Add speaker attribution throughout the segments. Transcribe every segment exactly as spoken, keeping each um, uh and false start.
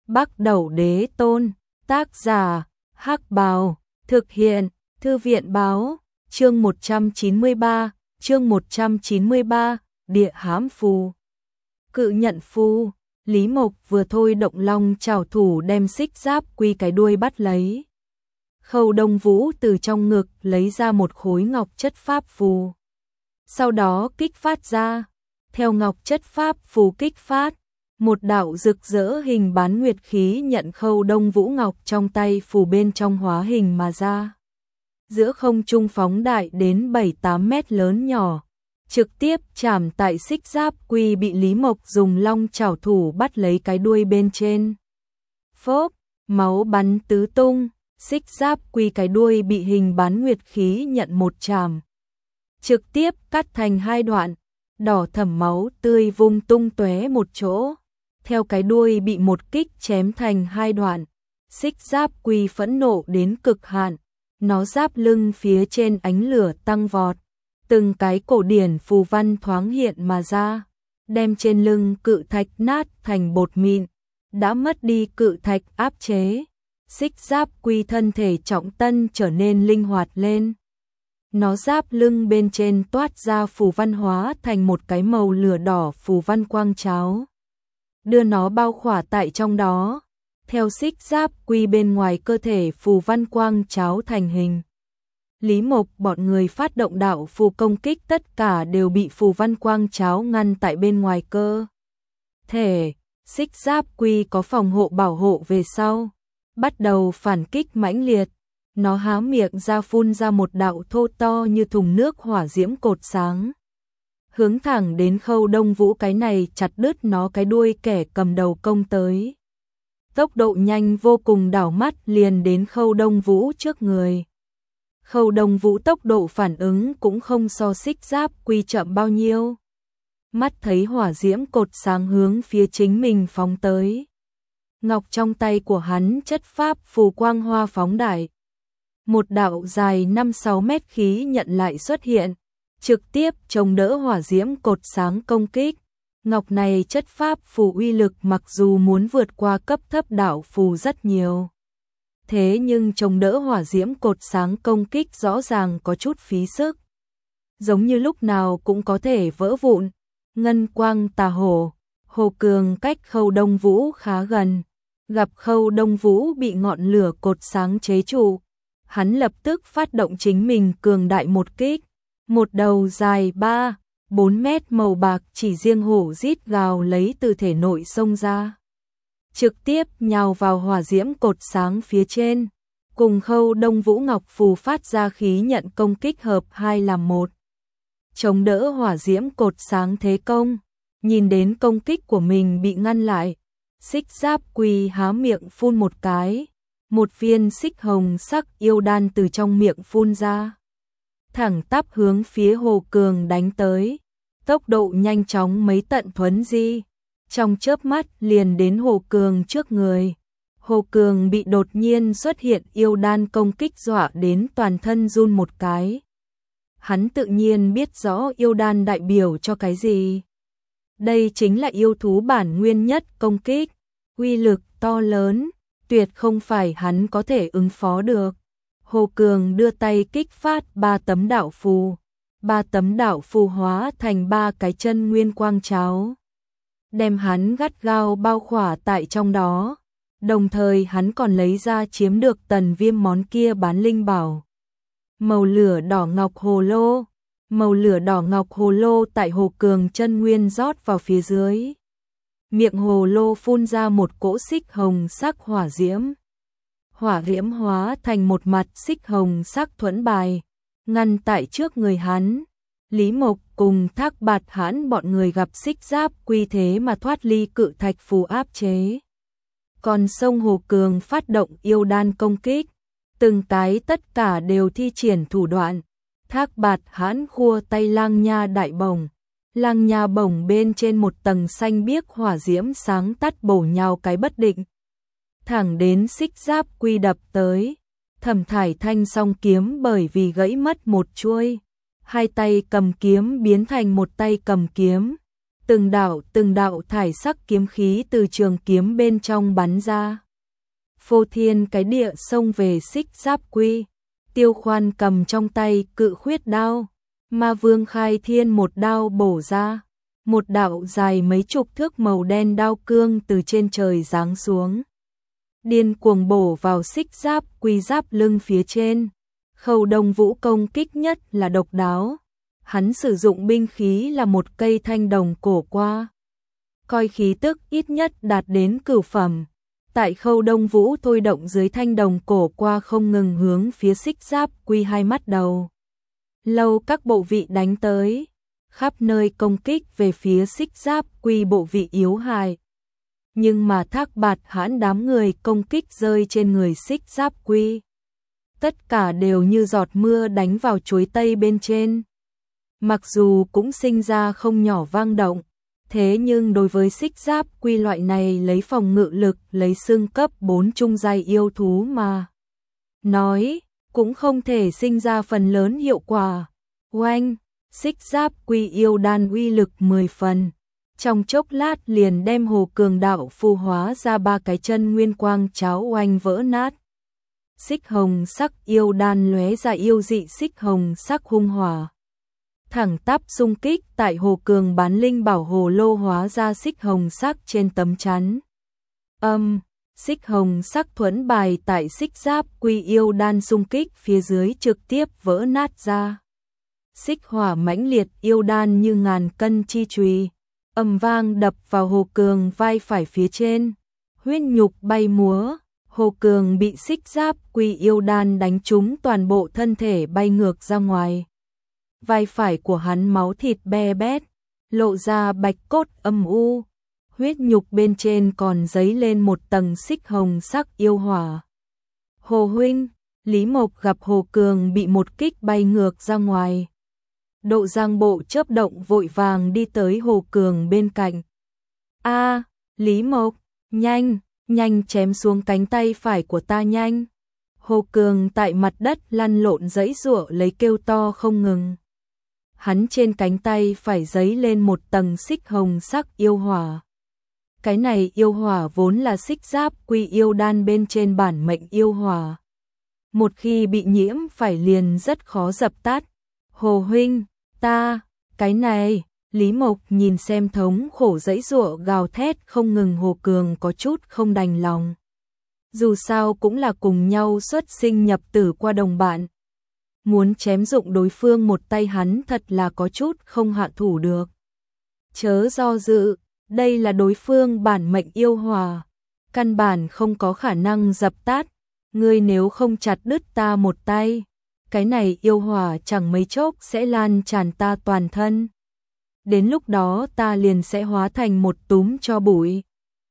Speaker 1: Bắc Đẩu Đế Tôn, tác giả, Hắc Bào, thực hiện, Thư viện báo, chương một trăm chín mươi ba, chương một trăm chín mươi ba, Địa Hám Phù. Cự nhận phù, Lý Mộc vừa thôi động long trảo thủ đem xích giáp quy cái đuôi bắt lấy. Khâu Đông Vũ từ trong ngực lấy ra một khối ngọc chất pháp phù. Sau đó kích phát ra, theo ngọc chất pháp phù kích phát, một đạo rực rỡ hình bán nguyệt khí nhận Khâu Đông Vũ ngọc trong tay phù bên trong hóa hình mà ra. Giữa không trung phóng đại đến bảy tám mét lớn nhỏ, trực tiếp chạm tại xích giáp quy bị Lý Mộc dùng long trảo thủ bắt lấy cái đuôi bên trên. Phốp, máu bắn tứ tung, xích giáp quy cái đuôi bị hình bán nguyệt khí nhận một chạm. Trực tiếp cắt thành hai đoạn, đỏ thẫm máu tươi vung tung tóe một chỗ. Theo cái đuôi bị một kích chém thành hai đoạn, xích giáp quy phẫn nộ đến cực hạn, nó giáp lưng phía trên ánh lửa tăng vọt, từng cái cổ điển phù văn thoáng hiện mà ra, đem trên lưng cự thạch nát thành bột mịn, đã mất đi cự thạch áp chế, xích giáp quy thân thể trọng tân trở nên linh hoạt lên. Nó giáp lưng bên trên toát ra phù văn hóa thành một cái màu lửa đỏ phù văn quang cháo, đưa nó bao khỏa tại trong đó. Theo xích giáp quy bên ngoài cơ thể phù văn quang cháo thành hình. Lý Mộc bọn người phát động đạo phù công kích tất cả đều bị phù văn quang cháo ngăn tại bên ngoài cơ thể. Xích giáp quy có phòng hộ bảo hộ về sau, bắt đầu phản kích mãnh liệt. Nó há miệng ra phun ra một đạo thô to như thùng nước hỏa diễm cột sáng, hướng thẳng đến Khâu Đông Vũ cái này chặt đứt nó cái đuôi kẻ cầm đầu công tới. Tốc độ nhanh vô cùng, đảo mắt liền đến Khâu Đông Vũ trước người. Khâu Đông Vũ tốc độ phản ứng cũng không so xích giáp quy chậm bao nhiêu. Mắt thấy hỏa diễm cột sáng hướng phía chính mình phóng tới. Ngọc trong tay của hắn chất pháp phù quang hoa phóng đại. Một đạo dài năm sáu mét khí nhận lại xuất hiện, trực tiếp chống đỡ hỏa diễm cột sáng công kích. Ngọc này chất pháp phù uy lực mặc dù muốn vượt qua cấp thấp đạo phù rất nhiều, thế nhưng chống đỡ hỏa diễm cột sáng công kích rõ ràng có chút phí sức, giống như lúc nào cũng có thể vỡ vụn. Ngân quang tà hổ, Hồ Cường cách Khâu Đông Vũ khá gần, gặp Khâu Đông Vũ bị ngọn lửa cột sáng chế trụ, hắn lập tức phát động chính mình cường đại một kích, một đầu dài ba bốn mét màu bạc chỉ riêng hổ rít gào lấy từ thể nội xông ra, trực tiếp nhào vào hỏa diễm cột sáng phía trên, cùng Khâu Đông Vũ ngọc phù phát ra khí nhận công kích hợp hai làm một, chống đỡ hỏa diễm cột sáng thế công. Nhìn đến công kích của mình bị ngăn lại, xích giáp quy há miệng phun một cái, một viên xích hồng sắc yêu đan từ trong miệng phun ra, thẳng tắp hướng phía Hồ Cường đánh tới. Tốc độ nhanh chóng mấy tận thuấn di, trong chớp mắt liền đến Hồ Cường trước người. Hồ Cường bị đột nhiên xuất hiện yêu đan công kích dọa đến toàn thân run một cái. Hắn tự nhiên biết rõ yêu đan đại biểu cho cái gì. Đây chính là yêu thú bản nguyên nhất công kích, uy lực to lớn, tuyệt không phải hắn có thể ứng phó được. Hồ Cường đưa tay kích phát ba tấm đạo phù, ba tấm đạo phù hóa thành ba cái chân nguyên quang cháo, đem hắn gắt gao bao khỏa tại trong đó. Đồng thời hắn còn lấy ra chiếm được Tần Viêm món kia bán linh bảo, màu lửa đỏ ngọc hồ lô. Màu lửa đỏ ngọc hồ lô tại Hồ Cường chân nguyên rót vào phía dưới, miệng hồ lô phun ra một cỗ xích hồng sắc hỏa diễm. Hỏa diễm hóa thành một mặt xích hồng sắc thuẫn bài, ngăn tại trước người hắn. Lý Mộc cùng Thác Bạt Hãn bọn người gặp xích giáp quy thế mà thoát ly cự thạch phù áp chế. Còn sông Hồ Cường phát động yêu đan công kích, từng cái tất cả đều thi triển thủ đoạn. Thác Bạt Hãn khua tay lang nha đại bổng, lang nha bổng bên trên một tầng xanh biếc hỏa diễm sáng tắt bổ nhào cái bất định, thẳng đến xích giáp quy đập tới. Thẩm Thải Thanh song kiếm bởi vì gãy mất một chuôi, hai tay cầm kiếm biến thành một tay cầm kiếm, Từng đạo từng đạo thải sắc kiếm khí từ trường kiếm bên trong bắn ra. Phô thiên cái địa xông về Xích Giáp Quy. Tiêu Khoan cầm trong tay cự khuyết đao, Ma Vương Khai Thiên một đao bổ ra. Một đạo dài mấy chục thước màu đen đao cương từ trên trời giáng xuống, điên cuồng bổ vào Xích Giáp Quy giáp lưng phía trên. Khâu Đông Vũ công kích nhất là độc đáo. Hắn sử dụng binh khí là một cây thanh đồng cổ qua, coi khí tức ít nhất đạt đến cửu phẩm. Tại Khâu Đông Vũ thôi động dưới thanh đồng cổ qua không ngừng hướng phía Xích Giáp Quy hai mắt đầu lâu các bộ vị đánh tới, khắp nơi công kích về phía Xích Giáp Quy bộ vị yếu hại. Nhưng mà Thác Bạt Hãn đám người công kích rơi trên người Xích Giáp Quy, tất cả đều như giọt mưa đánh vào chuối tây bên trên. Mặc dù cũng sinh ra không nhỏ vang động, thế nhưng đối với Xích Giáp Quy loại này lấy phòng ngự lực lấy xương cấp bốn trung giai yêu thú mà nói, cũng không thể sinh ra phần lớn hiệu quả. Oanh, Xích Giáp Quy yêu đan uy lực mười phần. Trong chốc lát liền đem Hồ Cường đạo phù hóa ra ba cái chân nguyên quang cháo oanh vỡ nát. Xích hồng sắc yêu đan lóe ra yêu dị xích hồng sắc hung hỏa, thẳng tắp xung kích tại Hồ Cường bán linh bảo hồ lô hóa ra xích hồng sắc trên tấm chắn. Âm, xích hồng sắc thuẫn bài tại Xích Giáp Quy yêu đan xung kích phía dưới trực tiếp vỡ nát ra. Xích hỏa mãnh liệt yêu đan như ngàn cân chi chùy, ầm vang đập vào Hồ Cường vai phải phía trên, huyết nhục bay múa. Hồ Cường bị Xích Giáp Quy yêu đan đánh trúng toàn bộ thân thể bay ngược ra ngoài. Vai phải của hắn máu thịt be bét, lộ ra bạch cốt âm u, huyết nhục bên trên còn dấy lên một tầng xích hồng sắc yêu hỏa. Hồ huynh, Lý Mộc gặp Hồ Cường bị một kích bay ngược ra ngoài. Độ Giang bộ chớp động vội vàng đi tới Hồ Cường bên cạnh. A, Lý Mộc, nhanh, nhanh chém xuống cánh tay phải của ta nhanh. Hồ Cường tại mặt đất lăn lộn giãy giụa lấy kêu to không ngừng. Hắn trên cánh tay phải dấy lên một tầng xích hồng sắc yêu hỏa. Cái này yêu hỏa vốn là Xích Giáp Quy yêu đan bên trên bản mệnh yêu hỏa. Một khi bị nhiễm phải liền rất khó dập tắt. Hồ huynh, ta, cái này, Lý Mộc nhìn xem thống khổ giãy giụa gào thét không ngừng Hồ Cường có chút không đành lòng. Dù sao cũng là cùng nhau xuất sinh nhập tử qua đồng bạn. Muốn chém dụng đối phương một tay hắn thật là có chút không hạ thủ được. Chớ do dự, đây là đối phương bản mệnh yêu hỏa, căn bản không có khả năng dập tắt. Ngươi nếu không chặt đứt ta một tay, cái này yêu hỏa chẳng mấy chốc sẽ lan tràn ta toàn thân. Đến lúc đó ta liền sẽ hóa thành một túm tro bụi.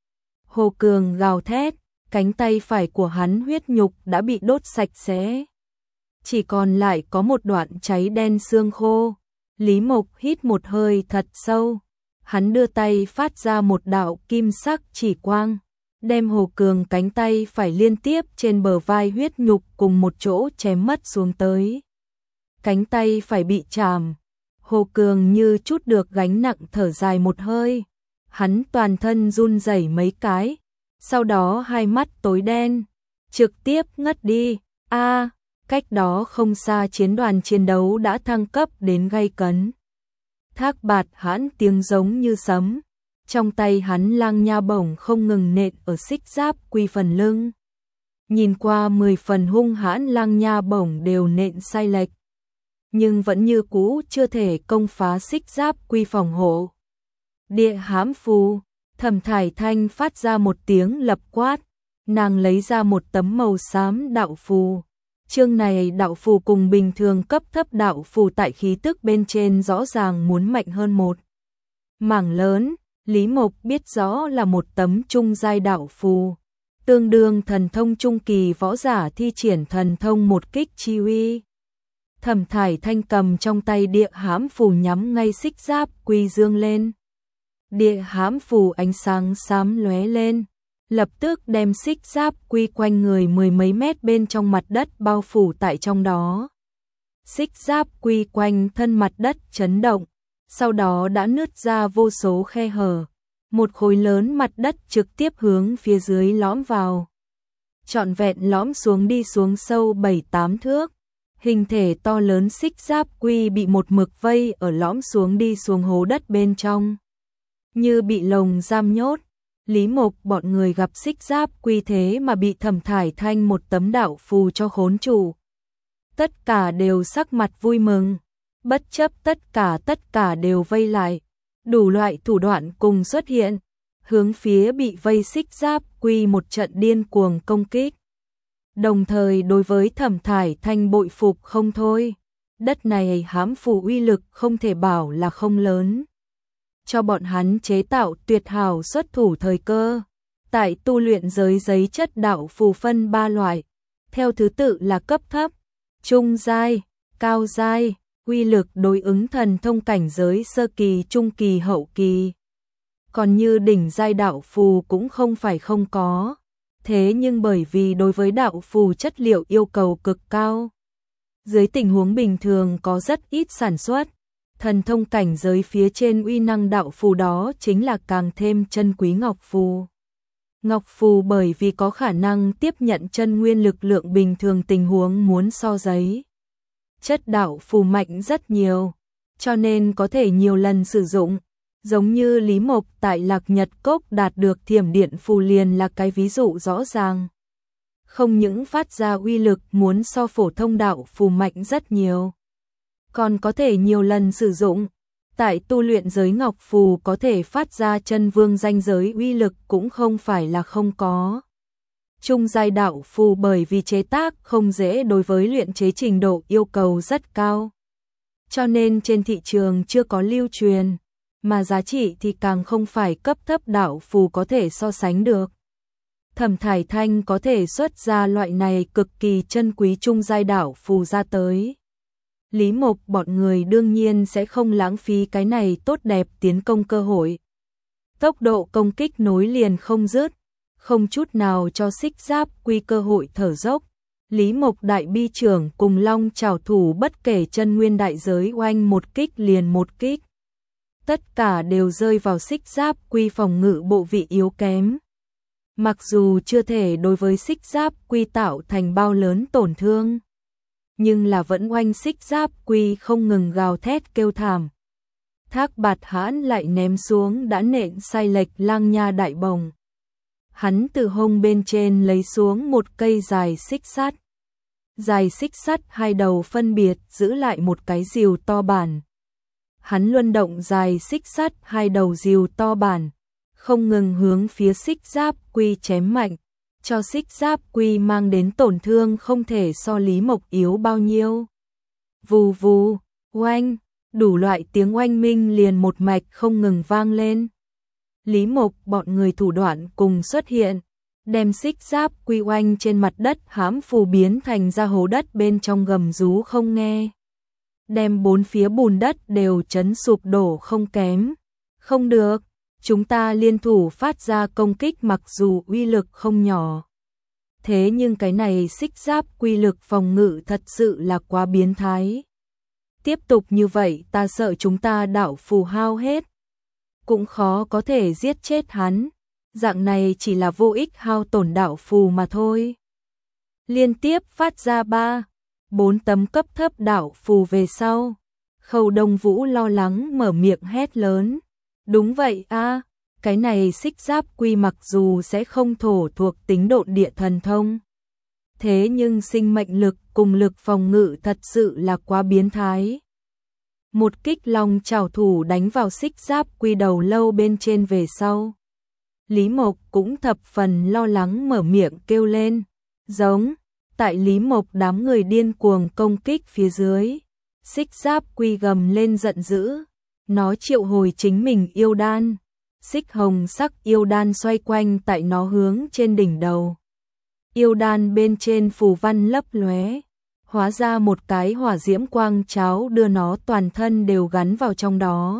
Speaker 1: Hồ Cường gào thét, cánh tay phải của hắn huyết nhục đã bị đốt sạch sẽ, chỉ còn lại có một đoạn cháy đen xương khô. Lý Mộc hít một hơi thật sâu, hắn đưa tay phát ra một đạo kim sắc chỉ quang, đem Hồ Cường cánh tay phải liên tiếp trên bờ vai huyết nhục cùng một chỗ chém mất xuống tới. Cánh tay phải bị chạm, Hồ Cường như chút được gánh nặng thở dài một hơi, hắn toàn thân run rẩy mấy cái, sau đó hai mắt tối đen, trực tiếp ngất đi. A, cách đó không xa chiến đoàn chiến đấu đã thăng cấp đến gay cấn. Thác Bạt Hãn tiếng giống như sấm, trong tay hắn lang nha bổng không ngừng nện ở Xích Giáp Quy phần lưng. Nhìn qua mười phần hung hãn lang nha bổng đều nện sai lệch, nhưng vẫn như cũ chưa thể công phá Xích Giáp Quy phòng hộ. Địa hãm phù, Thẩm Thải Thanh phát ra một tiếng lập quát, nàng lấy ra một tấm màu xám đạo phù. Chương này đạo phù cùng bình thường cấp thấp đạo phù tại khí tức bên trên rõ ràng muốn mạnh hơn một mảng lớn. Lý Mộc biết rõ là một tấm trung giai đạo phù, tương đương thần thông trung kỳ võ giả thi triển thần thông một kích chi uy. Thẩm Thải Thanh cầm trong tay địa hãm phù nhắm ngay Xích Giáp Quy dương lên. Địa hãm phù ánh sáng xám lóe lên, lập tức đem Xích Giáp Quy quanh người mười mấy mét bên trong mặt đất bao phủ tại trong đó. Xích Giáp Quy quanh thân mặt đất chấn động, sau đó đã nứt ra vô số khe hở, một khối lớn mặt đất trực tiếp hướng phía dưới lõm vào. Trọn vẹn lõm xuống đi xuống sâu bảy tám thước, hình thể to lớn xích giáp quy bị một mực vây ở lõm xuống đi xuống hố đất bên trong. Như bị lồng giam nhốt, Lý Mộc bọn người gặp xích giáp quy thế mà bị Thẩm Thải Thanh một tấm đạo phù cho khốn trụ. Tất cả đều sắc mặt vui mừng, bất chấp tất cả tất cả đều vây lại, đủ loại thủ đoạn cùng xuất hiện, hướng phía bị vây xích giáp quy một trận điên cuồng công kích. Đồng thời đối với Thẩm Thải Thanh bội phục không thôi, đất này hám phù uy lực không thể bảo là không lớn. Cho bọn hắn chế tạo tuyệt hảo xuất thủ thời cơ. Tại tu luyện giới giấy chất đạo phù phân ba loại, theo thứ tự là cấp thấp, trung giai, cao giai, uy lực đối ứng thần thông cảnh giới sơ kỳ, trung kỳ, hậu kỳ. Còn như đỉnh giai đạo phù cũng không phải không có, thế nhưng bởi vì đối với đạo phù chất liệu yêu cầu cực cao, dưới tình huống bình thường có rất ít sản xuất. Thần thông cảnh giới phía trên uy năng đạo phù đó chính là càng thêm chân quý ngọc phù. Ngọc phù bởi vì có khả năng tiếp nhận chân nguyên lực lượng bình thường tình huống muốn so giấy. Chất đạo phù mạnh rất nhiều, cho nên có thể nhiều lần sử dụng. Giống như Lý Mộc tại Lạc Nhật Cốc đạt được thiểm điện phù liền là cái ví dụ rõ ràng. Không những phát ra uy lực muốn so phổ thông đạo phù mạnh rất nhiều, còn có thể nhiều lần sử dụng. Tại tu luyện giới ngọc phù có thể phát ra chân vương danh giới uy lực cũng không phải là không có. Trung giai đạo phù bởi vì chế tác không dễ, đối với luyện chế trình độ yêu cầu rất cao, cho nên trên thị trường chưa có lưu truyền, mà giá trị thì càng không phải cấp thấp đạo phù có thể so sánh được. Thẩm Thải Thanh có thể xuất ra loại này cực kỳ chân quý trung giai đạo phù ra tới. Lý Mộc bọn người đương nhiên sẽ không lãng phí cái này tốt đẹp tiến công cơ hội. Tốc độ công kích nối liền không dứt, không chút nào cho xích giáp quy cơ hội thở dốc. Lý Mộc đại bi trưởng cùng long trảo thủ bất kể chân nguyên đại giới oanh một kích liền một kích. Tất cả đều rơi vào xích giáp quy phòng ngự bộ vị yếu kém. Mặc dù chưa thể đối với xích giáp quy tạo thành bao lớn tổn thương, nhưng là vẫn oanh xích giáp quy không ngừng gào thét kêu thảm. Thác Bạt Hãn lại ném xuống đã nện sai lệch lang nha đại bồng. Hắn từ hông bên trên lấy xuống một cây dài xích sắt. Dài xích sắt hai đầu phân biệt giữ lại một cái rìu to bản. Hắn luân động dài xích sắt hai đầu rìu to bản, không ngừng hướng phía xích giáp quy chém mạnh, cho xích giáp quy mang đến tổn thương không thể so Lý Mộc yếu bao nhiêu. Vù vù, oanh, đủ loại tiếng oanh minh liền một mạch không ngừng vang lên. Lý Mộc bọn người thủ đoạn cùng xuất hiện, đem xích giáp quy oanh trên mặt đất hám phù biến thành ra hố đất bên trong gầm rú không nghe. Đem bốn phía bùn đất đều chấn sụp đổ không kém. Không được, chúng ta liên thủ phát ra công kích mặc dù uy lực không nhỏ. Thế nhưng cái này xích giáp quy lực phòng ngự thật sự là quá biến thái. Tiếp tục như vậy ta sợ chúng ta đạo phù hao hết, cũng khó có thể giết chết hắn. Dạng này chỉ là vô ích hao tổn đạo phù mà thôi. Liên tiếp phát ra ba, bốn tấm cấp thấp đạo phù về sau, Khâu Đông Vũ lo lắng mở miệng hét lớn. Đúng vậy a, cái này xích giáp quy mặc dù sẽ không thổ thuộc tính độn địa thần thông, thế nhưng sinh mệnh lực cùng lực phòng ngự thật sự là quá biến thái. Một kích long trảo thủ đánh vào xích giáp quy đầu lâu bên trên về sau, Lý Mộc cũng thập phần lo lắng mở miệng kêu lên. Giống, tại Lý Mộc đám người điên cuồng công kích phía dưới, xích giáp quy gầm lên giận dữ. Nó triệu hồi chính mình yêu đan, xích hồng sắc yêu đan xoay quanh tại nó hướng trên đỉnh đầu. Yêu đan bên trên phù văn lấp lóe, hóa ra một cái hỏa diễm quang cháo đưa nó toàn thân đều gắn vào trong đó.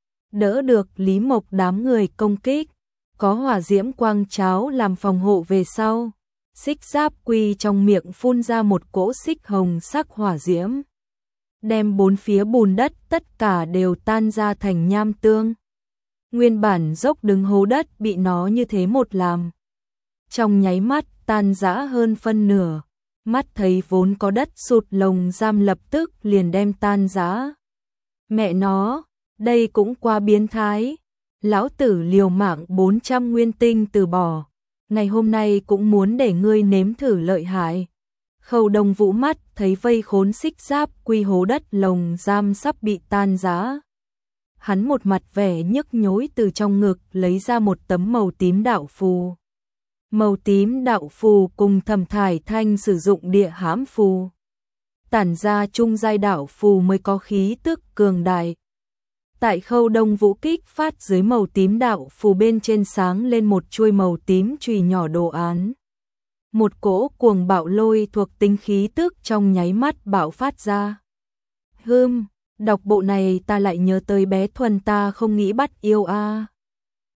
Speaker 1: Đỡ được Lý Mộc đám người công kích, có hỏa diễm quang cháo làm phòng hộ về sau, xích giáp quy trong miệng phun ra một cỗ xích hồng sắc hỏa diễm. đem bốn phía bùn đất tất cả đều tan ra thành nham tương. Nguyên bản dốc đứng hố đất bị nó như thế một làm, trong nháy mắt tan rã hơn phân nửa, mắt thấy vốn có đất sụt lồng giam lập tức liền đem tan rã. Mẹ nó, đây cũng quá biến thái, lão tử liều mạng bốn trăm nguyên tinh từ bỏ, ngày hôm nay cũng muốn để ngươi nếm thử lợi hại. Khâu Đông Vũ mắt thấy vây khốn xích giáp quy hố đất lồng giam sắp bị tan rã. Hắn một mặt vẻ nhức nhối từ trong ngực lấy ra một tấm màu tím đạo phù. Màu tím đạo phù cùng Thẩm Thải Thanh sử dụng địa hãm phù, tản ra trung giai đạo phù mới có khí tức cường đại. Tại Khâu Đông Vũ kích phát dưới màu tím đạo phù bên trên sáng lên một chuôi màu tím chùy nhỏ đồ án. Một cỗ cuồng bạo lôi thuộc tính khí tức trong nháy mắt bạo phát ra. Hừm, đọc bộ này ta lại nhớ tới bé Thuần ta không nghĩ bắt yêu a. À.